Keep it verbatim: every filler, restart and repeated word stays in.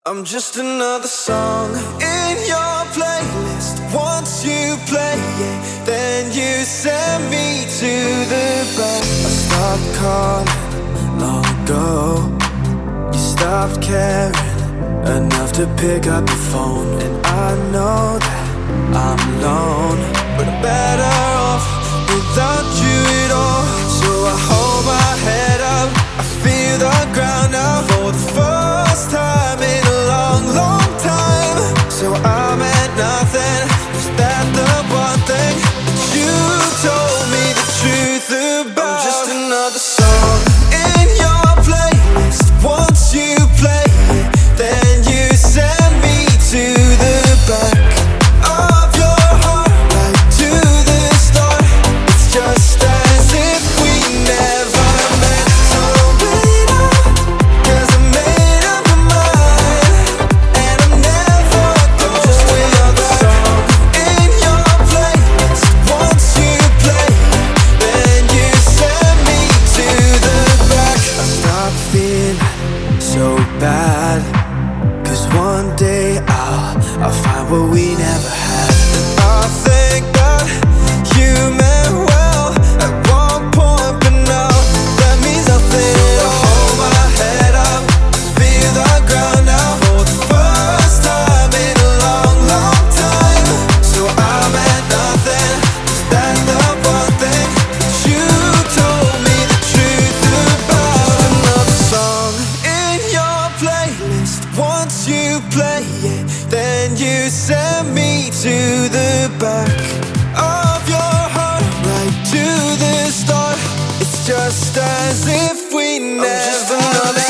I'm just another song in your playlist. Once you play it, then you send me to the back. I stopped calling long ago. You stopped caring enough to pick up the phone. And I know that I'm alone, but I'm better off without you at all. So I hold my head up, I feel the ground now for the first time in a long, long time. So I'm at nothing, is that the one thing that you told me the truth about? I'm just another song in your playlist. Once you play it, then you send me to the back of your heart, right to the start. It's just as if we never met. So wait up, 'cause I made up my mind, and I'm never going. I'm just another song in your playlist. Once you play it, then you send me to the back. I stopped feeling so bad, 'cause one day I'll, I'll find what we never had. I think that you meant well at one point, but now that means nothing. So I hold my head up, feel the ground now for the first time in a long, long time. So I'm at nothing, is that the one thing that you told me the truth about? Just another song in your playlist. Once you play it, then you send me to the back of your heart, right to the start. It's just as if we never met.